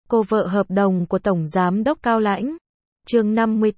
cô vợ hợp đồng của Tổng Giám đốc Cao Lãnh. Chương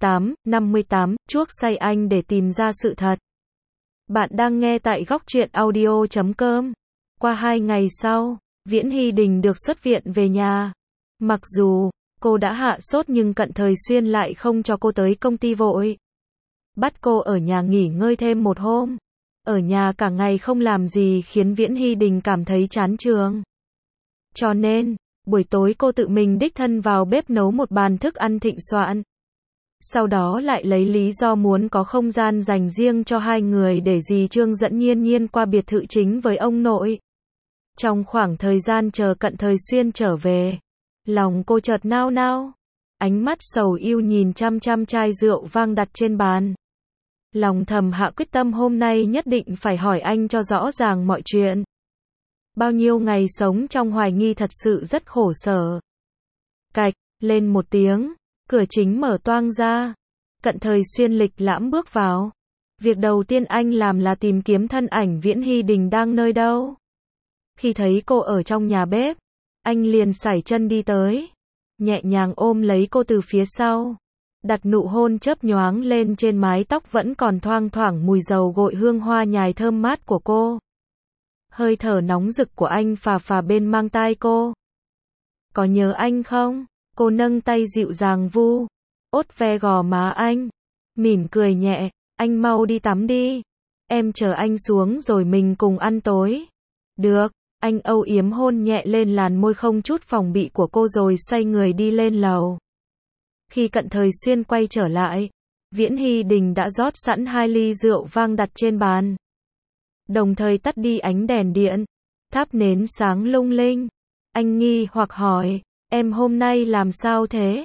58, chuốc say anh để tìm ra sự thật. Bạn đang nghe tại góc truyện audio.com. Qua 2 ngày sau, Viễn Hy Đình được xuất viện về nhà. Mặc dù cô đã hạ sốt nhưng Cận Thời Xuyên lại không cho cô tới công ty vội. Bắt cô ở nhà nghỉ ngơi thêm một hôm. Ở nhà cả ngày không làm gì khiến Viễn Hy Đình cảm thấy chán chường. Cho nên, buổi tối cô tự mình đích thân vào bếp nấu một bàn thức ăn thịnh soạn. Sau đó lại lấy lý do muốn có không gian dành riêng cho hai người để dì Trương dẫn Nhiên Nhiên qua biệt thự chính với ông nội. Trong khoảng thời gian chờ Cận Thời Xuyên trở về, lòng cô chợt nao nao, ánh mắt sầu ưu nhìn chăm chăm chai rượu vang đặt trên bàn. Lòng thầm hạ quyết tâm hôm nay nhất định phải hỏi anh cho rõ ràng mọi chuyện. Bao nhiêu ngày sống trong hoài nghi thật sự rất khổ sở. Cạch, lên một tiếng, cửa chính mở toang ra. Cận Thời Xuyên lịch lãm bước vào. Việc đầu tiên anh làm là tìm kiếm thân ảnh Viễn Hy Đình đang nơi đâu. Khi thấy cô ở trong nhà bếp, anh liền sải chân đi tới, nhẹ nhàng ôm lấy cô từ phía sau, đặt nụ hôn chớp nhoáng lên trên mái tóc vẫn còn thoang thoảng mùi dầu gội hương hoa nhài thơm mát của cô. Hơi thở nóng rực của anh phà phà bên mang tai cô. Có nhớ anh không? Cô nâng tay dịu dàng vu, ốt ve gò má anh, mỉm cười nhẹ, anh mau đi tắm đi. Em chờ anh xuống rồi mình cùng ăn tối. Được, anh âu yếm hôn nhẹ lên làn môi không chút phòng bị của cô rồi xoay người đi lên lầu. Khi Cận Thời Xuyên quay trở lại, Viễn Hy Đình đã rót sẵn 2 ly rượu vang đặt trên bàn. Đồng thời tắt đi ánh đèn điện, thắp nến sáng lung linh. Anh nghi hoặc hỏi, em hôm nay làm sao thế?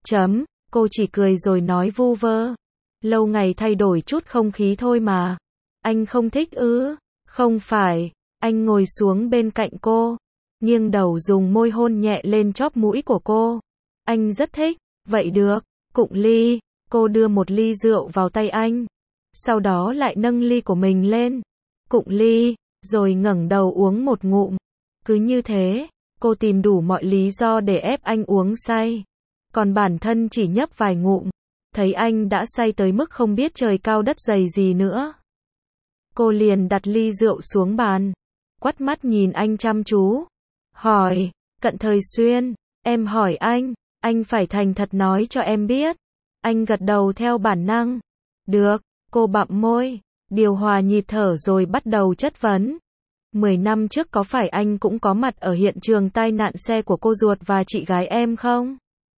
Cô chỉ cười rồi nói vu vơ. Lâu ngày thay đổi chút không khí thôi mà. Anh không thích ư? Không phải. Anh ngồi xuống bên cạnh cô, nghiêng đầu dùng môi hôn nhẹ lên chóp mũi của cô. Anh rất thích. Vậy được, cụng ly. Cô đưa một ly rượu vào tay anh. Sau đó lại nâng ly của mình lên. Cụng ly, rồi ngẩng đầu uống một ngụm. Cứ như thế, cô tìm đủ mọi lý do để ép anh uống say. Còn bản thân chỉ nhấp vài ngụm, thấy anh đã say tới mức không biết trời cao đất dày gì nữa. Cô liền đặt ly rượu xuống bàn, quắt mắt nhìn anh chăm chú. Hỏi, Cận Thời Xuyên, em hỏi anh phải thành thật nói cho em biết. Anh gật đầu theo bản năng. Được, cô bặm môi, điều hòa nhịp thở rồi bắt đầu chất vấn. 10 năm trước có phải anh cũng có mặt ở hiện trường tai nạn xe của cô ruột và chị gái em không?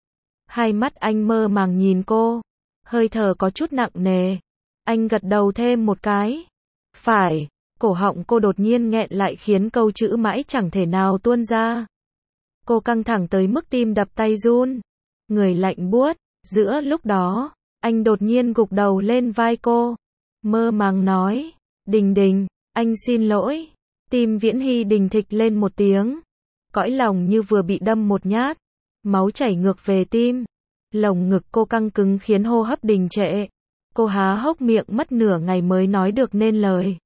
Hai mắt anh mơ màng nhìn cô, hơi thở có chút nặng nề. Anh gật đầu thêm một cái. Phải, cổ họng cô đột nhiên nghẹn lại khiến câu chữ mãi chẳng thể nào tuôn ra. Cô căng thẳng tới mức tim đập tay run, người lạnh buốt. Giữa lúc đó, anh đột nhiên gục đầu lên vai cô, mơ màng nói, Đình Đình, anh xin lỗi. Tim Viễn Hy Đình thịch lên một tiếng, cõi lòng như vừa bị đâm một nhát, máu chảy ngược về tim. Lồng ngực cô căng cứng khiến hô hấp đình trệ. Cô há hốc miệng mất nửa ngày mới nói được nên lời.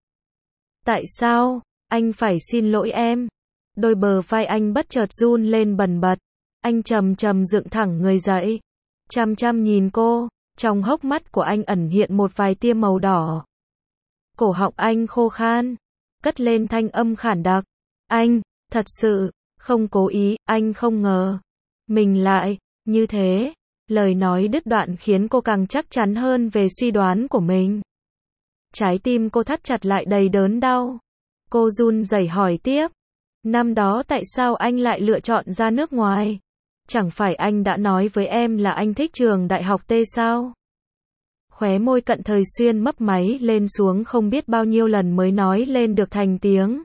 Tại sao, anh phải xin lỗi em? Đôi bờ vai anh bất chợt run lên bần bật. Anh chậm chậm dựng thẳng người dậy, chăm chăm nhìn cô, trong hốc mắt của anh ẩn hiện một vài tia màu đỏ. Cổ họng anh khô khan, cất lên thanh âm khản đặc. Anh, thật sự, không cố ý, anh không ngờ. Mình lại, như thế. Lời nói đứt đoạn khiến cô càng chắc chắn hơn về suy đoán của mình. Trái tim cô thắt chặt lại đầy đớn đau. Cô run rẩy hỏi tiếp. Năm đó tại sao anh lại lựa chọn ra nước ngoài? Chẳng phải anh đã nói với em là anh thích trường đại học T sao? Khóe môi Cận Thời Xuyên mấp máy lên xuống không biết bao nhiêu lần mới nói lên được thành tiếng.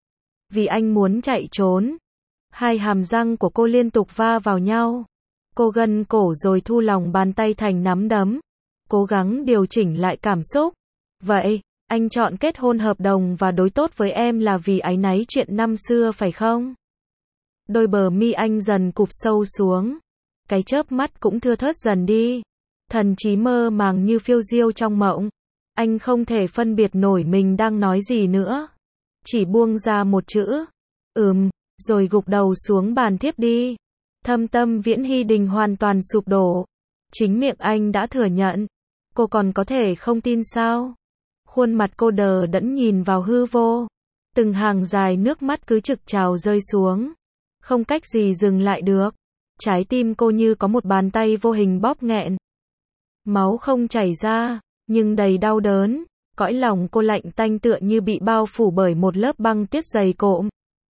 Vì anh muốn chạy trốn. Hai hàm răng của cô liên tục va vào nhau. Cô gân cổ rồi thu lòng bàn tay thành nắm đấm, cố gắng điều chỉnh lại cảm xúc. Vậy, anh chọn kết hôn hợp đồng và đối tốt với em là vì áy náy chuyện năm xưa phải không? Đôi bờ mi anh dần cụp sâu xuống, cái chớp mắt cũng thưa thớt dần đi. Thần trí mơ màng như phiêu diêu trong mộng. Anh không thể phân biệt nổi mình đang nói gì nữa. Chỉ buông ra một chữ, rồi gục đầu xuống bàn thiếp đi. Thâm tâm Viễn Hy Đình hoàn toàn sụp đổ. Chính miệng anh đã thừa nhận. Cô còn có thể không tin sao? Khuôn mặt cô đờ đẫn nhìn vào hư vô. Từng hàng dài nước mắt cứ trực trào rơi xuống. Không cách gì dừng lại được. Trái tim cô như có một bàn tay vô hình bóp nghẹn. Máu không chảy ra, nhưng đầy đau đớn. Cõi lòng cô lạnh tanh tựa như bị bao phủ bởi một lớp băng tuyết dày cộm.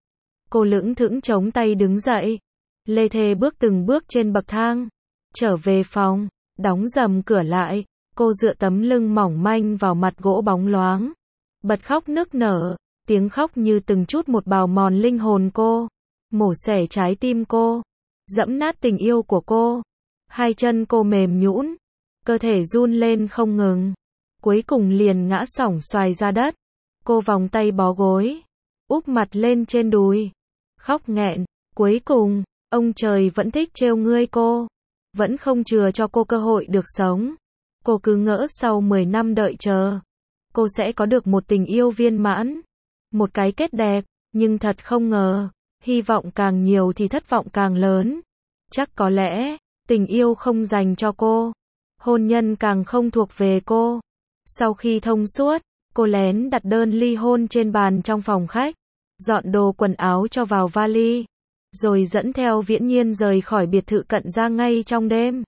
Cô lững thững chống tay đứng dậy. Lê thê bước từng bước trên bậc thang. Trở về phòng, đóng rầm cửa lại. Cô dựa tấm lưng mỏng manh vào mặt gỗ bóng loáng. Bật khóc nức nở. Tiếng khóc như từng chút một bào mòn linh hồn cô. Mổ xẻ trái tim cô. Dẫm nát tình yêu của cô. Hai chân cô mềm nhũn. Cơ thể run lên không ngừng. Cuối cùng liền ngã xỏng xoài ra đất. Cô vòng tay bó gối. Úp mặt lên trên đùi. Khóc nghẹn. Cuối cùng, ông trời vẫn thích trêu ngươi cô. Vẫn không chừa cho cô cơ hội được sống. Cô cứ ngỡ sau 10 năm đợi chờ. Cô sẽ có được một tình yêu viên mãn. Một cái kết đẹp. Nhưng thật không ngờ. Hy vọng càng nhiều thì thất vọng càng lớn. Chắc có lẽ, tình yêu không dành cho cô. Hôn nhân càng không thuộc về cô. Sau khi thông suốt, cô lén đặt đơn ly hôn trên bàn trong phòng khách. Dọn đồ quần áo cho vào vali. Rồi dẫn theo Viễn Nhiên rời khỏi biệt thự Cận Gia ngay trong đêm.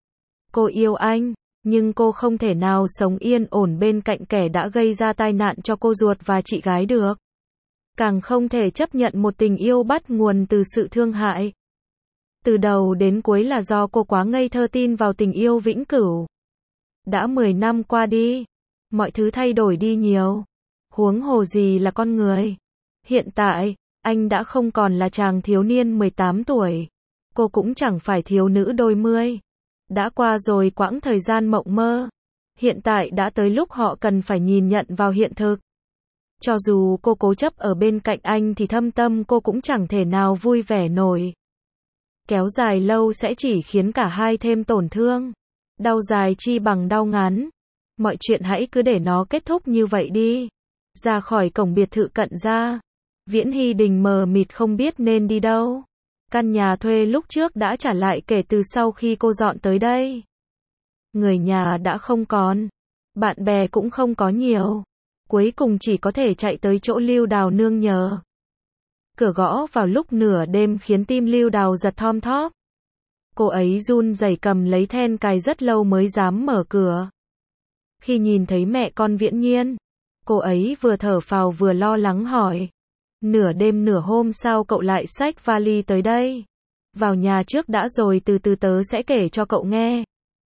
Cô yêu anh, nhưng cô không thể nào sống yên ổn bên cạnh kẻ đã gây ra tai nạn cho cô ruột và chị gái được. Càng không thể chấp nhận một tình yêu bắt nguồn từ sự thương hại. Từ đầu đến cuối là do cô quá ngây thơ tin vào tình yêu vĩnh cửu. Đã 10 năm qua đi, mọi thứ thay đổi đi nhiều. Huống hồ gì là con người. Hiện tại, anh đã không còn là chàng thiếu niên 18 tuổi. Cô cũng chẳng phải thiếu nữ đôi mươi. Đã qua rồi quãng thời gian mộng mơ. Hiện tại đã tới lúc họ cần phải nhìn nhận vào hiện thực. Cho dù cô cố chấp ở bên cạnh anh thì thâm tâm cô cũng chẳng thể nào vui vẻ nổi. Kéo dài lâu sẽ chỉ khiến cả hai thêm tổn thương. Đau dài chi bằng đau ngắn. Mọi chuyện hãy cứ để nó kết thúc như vậy đi. Ra khỏi cổng biệt thự Cận Gia, Viễn Hy Đình mờ mịt không biết nên đi đâu. Căn nhà thuê lúc trước đã trả lại kể từ sau khi cô dọn tới đây. Người nhà đã không còn. Bạn bè cũng không có nhiều. Cuối cùng chỉ có thể chạy tới chỗ Lưu Đào nương nhờ. Cửa gõ vào lúc nửa đêm khiến tim Lưu Đào giật thom thóp. Cô ấy run rẩy cầm lấy then cài rất lâu mới dám mở cửa. Khi nhìn thấy mẹ con Viễn Nhiên, cô ấy vừa thở phào vừa lo lắng hỏi. Nửa đêm nửa hôm sao cậu lại xách vali tới đây? Vào nhà trước đã rồi từ từ tớ sẽ kể cho cậu nghe.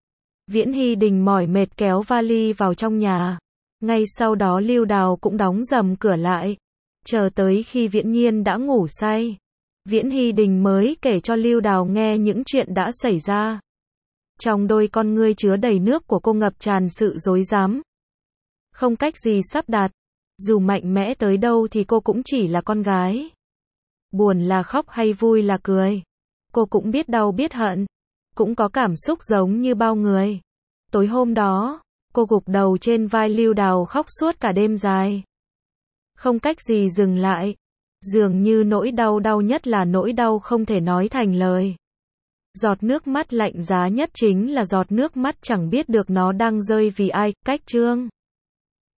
Viễn Hy Đình mỏi mệt kéo vali vào trong nhà. Ngay sau đó Lưu Đào cũng đóng rầm cửa lại. Chờ tới khi Viễn Nhiên đã ngủ say, Viễn Hy Đình mới kể cho Lưu Đào nghe những chuyện đã xảy ra. Trong đôi con ngươi chứa đầy nước của cô ngập tràn sự dối dám. Không cách gì sắp đặt. Dù mạnh mẽ tới đâu thì cô cũng chỉ là con gái. Buồn là khóc hay vui là cười. Cô cũng biết đau biết hận. Cũng có cảm xúc giống như bao người. Tối hôm đó, cô gục đầu trên vai Lưu Đào khóc suốt cả đêm dài. Không cách gì dừng lại. Dường như nỗi đau đau nhất là nỗi đau không thể nói thành lời. Giọt nước mắt lạnh giá nhất chính là giọt nước mắt chẳng biết được nó đang rơi vì ai. Cách chương